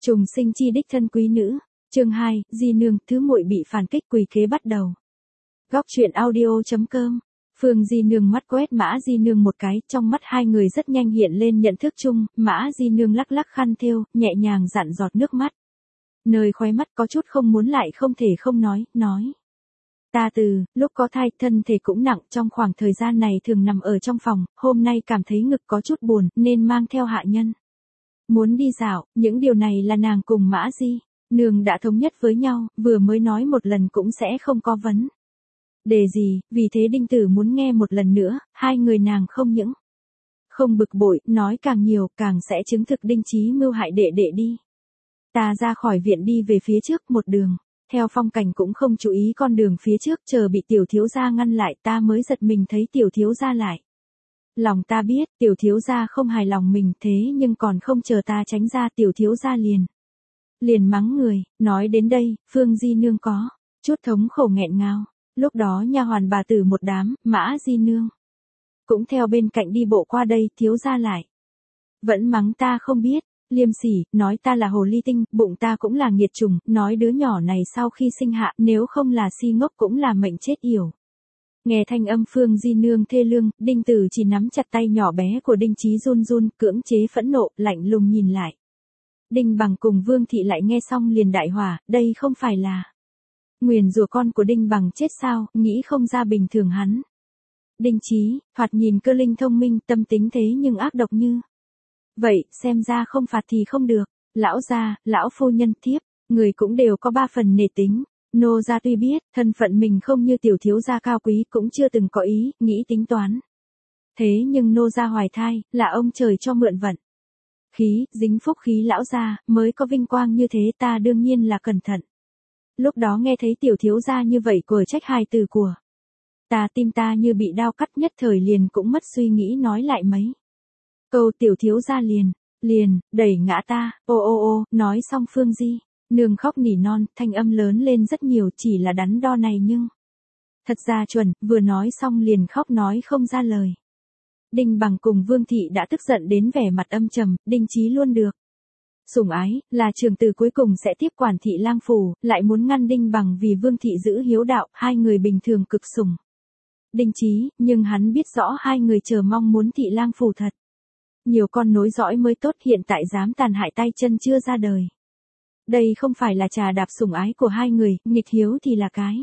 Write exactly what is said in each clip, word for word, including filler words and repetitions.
Trùng sinh chi đích thân quý nữ, chương hai, Di Nương, thứ muội bị phản kích quỳ kế bắt đầu. Góc truyện audio.com, Phương Di Nương mắt quét Mã Di Nương một cái, trong mắt hai người rất nhanh hiện lên nhận thức chung, Mã Di Nương lắc lắc khăn thêu, nhẹ nhàng dặn giọt nước mắt. Nơi khóe mắt có chút không muốn lại không thể không nói, nói. Ta từ, lúc có thai, thân thể cũng nặng, trong khoảng thời gian này thường nằm ở trong phòng, hôm nay cảm thấy ngực có chút buồn, nên mang theo hạ nhân. Muốn đi dạo, những điều này là nàng cùng Mã Di Nương đã thống nhất với nhau, vừa mới nói một lần cũng sẽ không có vấn đề gì, vì thế Đinh Tử muốn nghe một lần nữa, hai người nàng không những không bực bội, nói càng nhiều, càng sẽ chứng thực Đinh Chí mưu hại đệ đệ đi. Ta ra khỏi viện đi về phía trước một đường, theo phong cảnh cũng không chú ý con đường phía trước, chờ bị tiểu thiếu gia ngăn lại, ta mới giật mình thấy tiểu thiếu gia lại. Lòng ta biết, tiểu thiếu gia không hài lòng mình, thế nhưng còn không chờ ta tránh ra, tiểu thiếu gia liền. Liền mắng người, nói đến đây, Phương Di Nương có chút thống khổ nghẹn ngào. Lúc đó nha hoàn bà tử một đám, Mã Di Nương cũng theo bên cạnh đi bộ qua đây, thiếu gia lại vẫn mắng ta không biết, liêm sỉ, nói ta là hồ ly tinh, bụng ta cũng là nghiệt trùng, nói đứa nhỏ này sau khi sinh hạ, nếu không là si ngốc cũng là mệnh chết yểu. Nghe thanh âm Phương Di Nương thê lương, Đinh Tử chỉ nắm chặt tay nhỏ bé của Đinh Chí run run, cưỡng chế phẫn nộ, lạnh lùng nhìn lại. Đinh Bằng cùng Vương Thị lại nghe xong liền đại hỏa, đây không phải là nguyền rủa con của Đinh Bằng chết sao, nghĩ không ra bình thường hắn. Đinh Chí, thoạt nhìn cơ linh thông minh, tâm tính thế nhưng ác độc như vậy, xem ra không phạt thì không được. Lão gia, lão phu nhân, thiếp, người cũng đều có ba phần nể tính. Nô gia tuy biết, thân phận mình không như tiểu thiếu gia cao quý, cũng chưa từng có ý, nghĩ tính toán. Thế nhưng nô gia hoài thai, là ông trời cho mượn vận khí, dính phúc khí lão gia, mới có vinh quang như thế, ta đương nhiên là cẩn thận. Lúc đó nghe thấy tiểu thiếu gia như vậy của trách hài từ của ta, tim ta như bị đao cắt, nhất thời liền cũng mất suy nghĩ nói lại mấy câu, tiểu thiếu gia liền, liền, đẩy ngã ta, ô ô ô, nói xong Phương Di Nương khóc nỉ non, thanh âm lớn lên rất nhiều, chỉ là đắn đo này nhưng thật ra chuẩn, vừa nói xong liền khóc nói không ra lời. Đinh Bằng cùng Vương Thị đã tức giận đến vẻ mặt âm trầm, Đinh Chí luôn được sủng ái, là trưởng tử cuối cùng sẽ tiếp quản Thị Lang phủ, lại muốn ngăn Đinh Bằng vì Vương Thị giữ hiếu đạo, hai người bình thường cực sủng Đinh Chí, nhưng hắn biết rõ hai người chờ mong muốn Thị Lang phủ thật nhiều con nối dõi mới tốt, hiện tại dám tàn hại tay chân chưa ra đời. Đây không phải là trà đạp sủng ái của hai người, nghịch hiếu thì là cái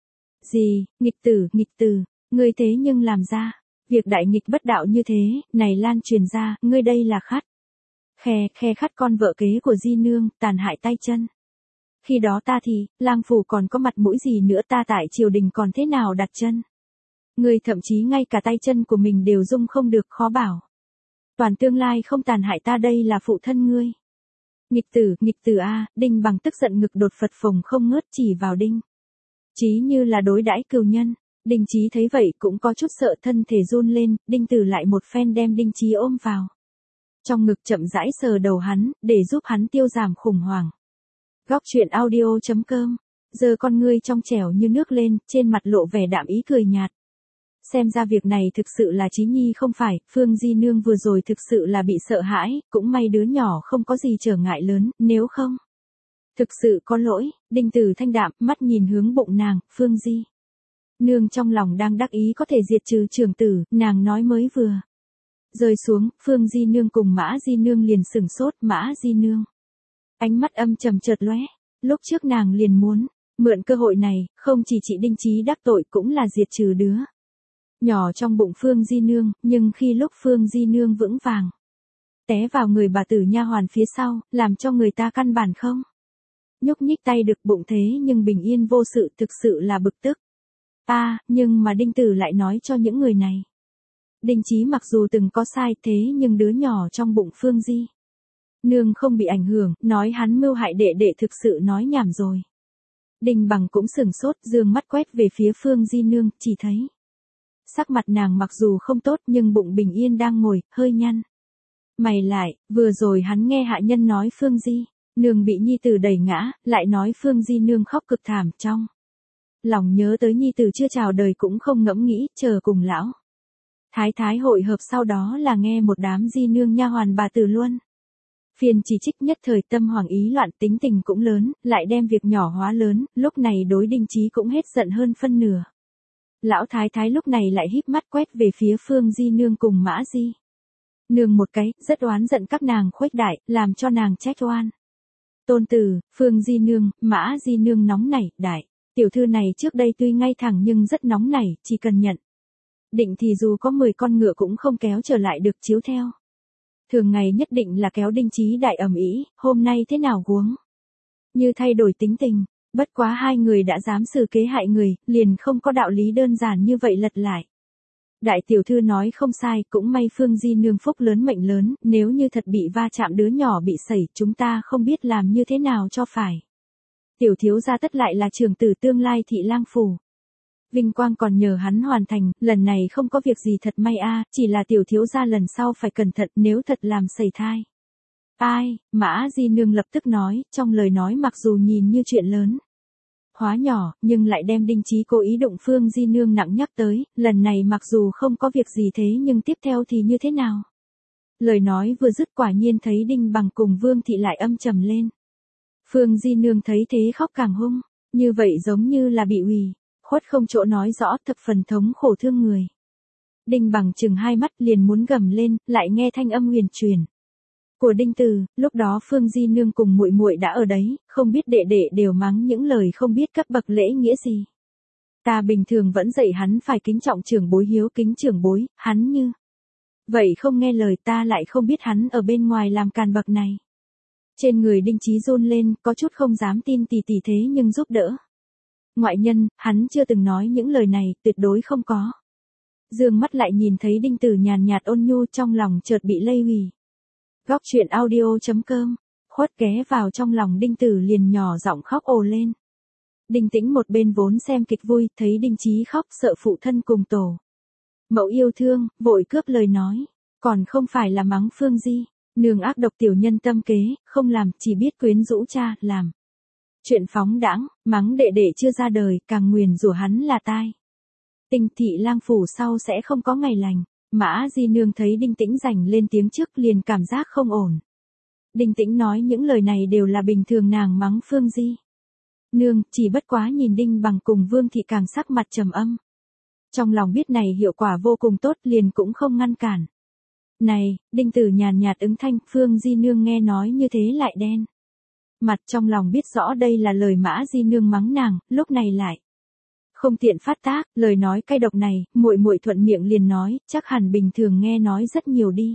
gì, nghịch tử, nghịch tử, ngươi thế nhưng làm ra việc đại nghịch bất đạo như thế, này lan truyền ra, ngươi đây là khát khe, khe khát con vợ kế của Di Nương, tàn hại tay chân. Khi đó ta thì, Lang phủ còn có mặt mũi gì nữa, ta tại triều đình còn thế nào đặt chân. Ngươi thậm chí ngay cả tay chân của mình đều dung không được, khó bảo toàn tương lai không tàn hại ta, đây là phụ thân ngươi. Nghịch tử, nghịch tử a, Đinh Bằng tức giận ngực đột phật phồng không ngớt, chỉ vào Đinh Chí như là đối đãi cừu nhân. Đinh Chí thấy vậy cũng có chút sợ, thân thể run lên, Đinh Tử lại một phen đem Đinh Chí ôm vào trong ngực, chậm rãi sờ đầu hắn, để giúp hắn tiêu giảm khủng hoảng. Góc truyện audio.com, giờ con ngươi trong trẻo như nước lên, trên mặt lộ vẻ đạm ý cười nhạt. Xem ra việc này thực sự là Chí Nhi không phải, Phương Di Nương vừa rồi thực sự là bị sợ hãi, cũng may đứa nhỏ không có gì trở ngại lớn, nếu không thực sự có lỗi. Đinh Tử thanh đạm, mắt nhìn hướng bụng nàng, Phương Di Nương trong lòng đang đắc ý có thể diệt trừ trưởng tử, nàng nói mới vừa rơi xuống, Phương Di Nương cùng Mã Di Nương liền sửng sốt. Mã Di Nương ánh mắt âm trầm chợt lóe, lúc trước nàng liền muốn mượn cơ hội này, không chỉ chị Đinh Chí đắc tội, cũng là diệt trừ đứa nhỏ trong bụng Phương Di Nương, nhưng khi lúc Phương Di Nương vững vàng té vào người bà tử nha hoàn phía sau, làm cho người ta căn bản không nhúc nhích tay được, bụng thế nhưng bình yên vô sự, thực sự là bực tức. A, à, nhưng mà Đinh Tử lại nói cho những người này, Đinh Chí mặc dù từng có sai, thế nhưng đứa nhỏ trong bụng Phương Di Nương không bị ảnh hưởng, nói hắn mưu hại đệ đệ thực sự nói nhảm rồi. Đinh Bằng cũng sửng sốt, dương mắt quét về phía Phương Di Nương, chỉ thấy sắc mặt nàng mặc dù không tốt, nhưng bụng bình yên đang ngồi, hơi nhăn mày lại. Vừa rồi hắn nghe hạ nhân nói Phương Di Nương bị nhi tử đẩy ngã, lại nói Phương Di Nương khóc cực thảm, trong lòng nhớ tới nhi tử chưa chào đời cũng không ngẫm nghĩ, chờ cùng lão thái thái hội hợp, sau đó là nghe một đám Di Nương nha hoàn bà tử luôn Phiên chỉ trích nhất thời tâm hoàng ý loạn, tính tình cũng lớn, lại đem việc nhỏ hóa lớn, lúc này đối Đinh Chí cũng hết giận hơn phân nửa. Lão thái thái lúc này lại híp mắt quét về phía Phương Di Nương cùng Mã Di Nương một cái, rất oán giận các nàng khuếch đại, làm cho nàng trách oan. Tôn tử, Phương Di Nương, Mã Di Nương nóng nảy, đại, tiểu thư này trước đây tuy ngay thẳng nhưng rất nóng nảy, chỉ cần nhận định thì dù có mười con ngựa cũng không kéo trở lại được chiếu theo. Thường ngày nhất định là kéo Đinh Chí đại ầm ĩ, hôm nay thế nào huống như thay đổi tính tình, bất quá hai người đã dám xử kế hại người, liền không có đạo lý đơn giản như vậy lật lại. Đại tiểu thư nói không sai, cũng may Phương Di Nương phúc lớn mệnh lớn, nếu như thật bị va chạm đứa nhỏ bị sẩy, chúng ta không biết làm như thế nào cho phải. Tiểu thiếu gia tất lại là trưởng tử tương lai thị lang phủ. Vinh quang còn nhờ hắn hoàn thành, lần này không có việc gì thật may a, chỉ là tiểu thiếu gia lần sau phải cẩn thận nếu thật làm sẩy thai. Ai, Mã Di Nương lập tức nói, trong lời nói mặc dù nhìn như chuyện lớn hóa nhỏ, nhưng lại đem Đinh Chí cố ý đụng Phương Di Nương nặng nhắc tới, lần này mặc dù không có việc gì thế nhưng tiếp theo thì như thế nào? Lời nói vừa dứt quả nhiên thấy Đinh Bằng cùng Vương Thị lại âm trầm lên. Phương Di Nương thấy thế khóc càng hung, như vậy giống như là bị ủy khuất không chỗ nói rõ, thập phần thống khổ thương người. Đinh Bằng chừng hai mắt liền muốn gầm lên, lại nghe thanh âm huyền truyền của Đinh Từ, lúc đó Phương Di Nương cùng muội muội đã ở đấy, không biết đệ đệ đều mắng những lời không biết cấp bậc lễ nghĩa gì. Ta bình thường vẫn dạy hắn phải kính trọng trưởng bối, hiếu kính trưởng bối, hắn như vậy không nghe lời, ta lại không biết hắn ở bên ngoài làm càn bậc này. Trên người Đinh Chí run lên, có chút không dám tin tỷ tỷ thế nhưng giúp đỡ ngoại nhân, hắn chưa từng nói những lời này, tuyệt đối không có. Dương mắt lại nhìn thấy Đinh Từ nhàn nhạt ôn nhu, trong lòng chợt bị lay hủy. Góc truyện audio chấm com, khuất ghé vào trong lòng Đinh Tử liền nhỏ giọng khóc ồ lên. Đinh Tĩnh một bên vốn xem kịch vui, thấy Đinh Chí khóc sợ phụ thân cùng tổ mẫu yêu thương, vội cướp lời nói, còn không phải là mắng Phương Di Nương ác độc tiểu nhân tâm kế, không làm, chỉ biết quyến rũ cha, làm chuyện phóng đãng, mắng đệ đệ chưa ra đời, càng nguyền rủa hắn là tai Tinh thị lang phủ sau sẽ không có ngày lành. Mã Di Nương thấy Đinh Tĩnh giành lên tiếng trước liền cảm giác không ổn. Đinh Tĩnh nói những lời này đều là bình thường nàng mắng Phương Di Nương, chỉ bất quá nhìn Đinh Bằng cùng Vương Thị càng sắc mặt trầm âm. Trong lòng biết này hiệu quả vô cùng tốt liền cũng không ngăn cản. Này, Đinh Tử nhàn nhạt ứng thanh, Phương Di Nương nghe nói như thế lại đen mặt, trong lòng biết rõ đây là lời Mã Di Nương mắng nàng, lúc này lại không tiện phát tác, lời nói cay độc này, muội muội thuận miệng liền nói, chắc hẳn bình thường nghe nói rất nhiều đi.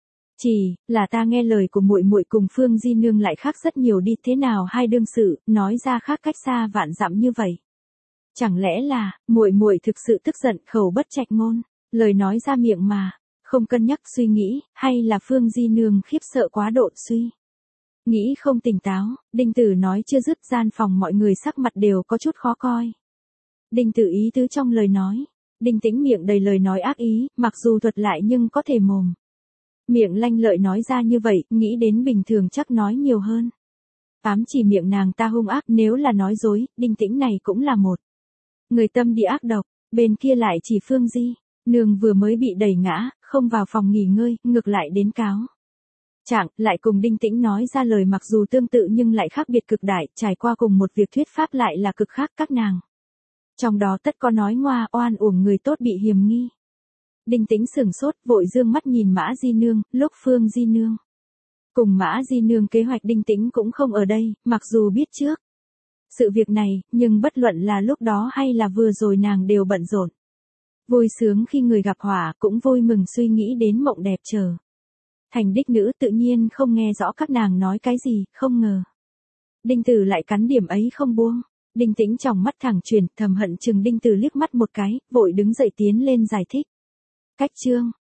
Chỉ là ta nghe lời của muội muội cùng Phương Di Nương lại khác rất nhiều đi, thế nào hai đương sự, nói ra khác cách xa vạn dặm như vậy. Chẳng lẽ là, muội muội thực sự tức giận, khẩu bất trạch ngôn, lời nói ra miệng mà không cân nhắc suy nghĩ, hay là Phương Di Nương khiếp sợ quá độ suy nghĩ không tỉnh táo. Đinh Tử nói chưa dứt, gian phòng mọi người sắc mặt đều có chút khó coi. Đinh Tử ý tứ trong lời nói, Đinh Tĩnh miệng đầy lời nói ác ý, mặc dù thuật lại nhưng có thể mồm miệng lanh lợi nói ra như vậy, nghĩ đến bình thường chắc nói nhiều hơn. Ám chỉ miệng nàng ta hung ác, nếu là nói dối, Đinh Tĩnh này cũng là một người tâm địa ác độc. Bên kia lại chỉ Phương Di Nương vừa mới bị đẩy ngã, không vào phòng nghỉ ngơi, ngược lại đến cáo trạng, lại cùng Đinh Tĩnh nói ra lời mặc dù tương tự nhưng lại khác biệt cực đại, trải qua cùng một việc thuyết pháp lại là cực khác các nàng. Trong đó tất có nói ngoa, oan uổng người tốt bị hiềm nghi. Đinh Tĩnh sửng sốt, vội dương mắt nhìn Mã Di Nương, lúc Phương Di Nương cùng Mã Di Nương kế hoạch Đinh Tĩnh cũng không ở đây, mặc dù biết trước sự việc này, nhưng bất luận là lúc đó hay là vừa rồi nàng đều bận rộn. Vui sướng khi người gặp họa, cũng vui mừng suy nghĩ đến mộng đẹp chờ thành đích nữ, tự nhiên không nghe rõ các nàng nói cái gì, không ngờ Đinh Tử lại cắn điểm ấy không buông. Đinh Tĩnh trong mắt thẳng chuyển, thầm hận chừng Đinh Tử liếc mắt một cái, vội đứng dậy tiến lên giải thích. Cách chương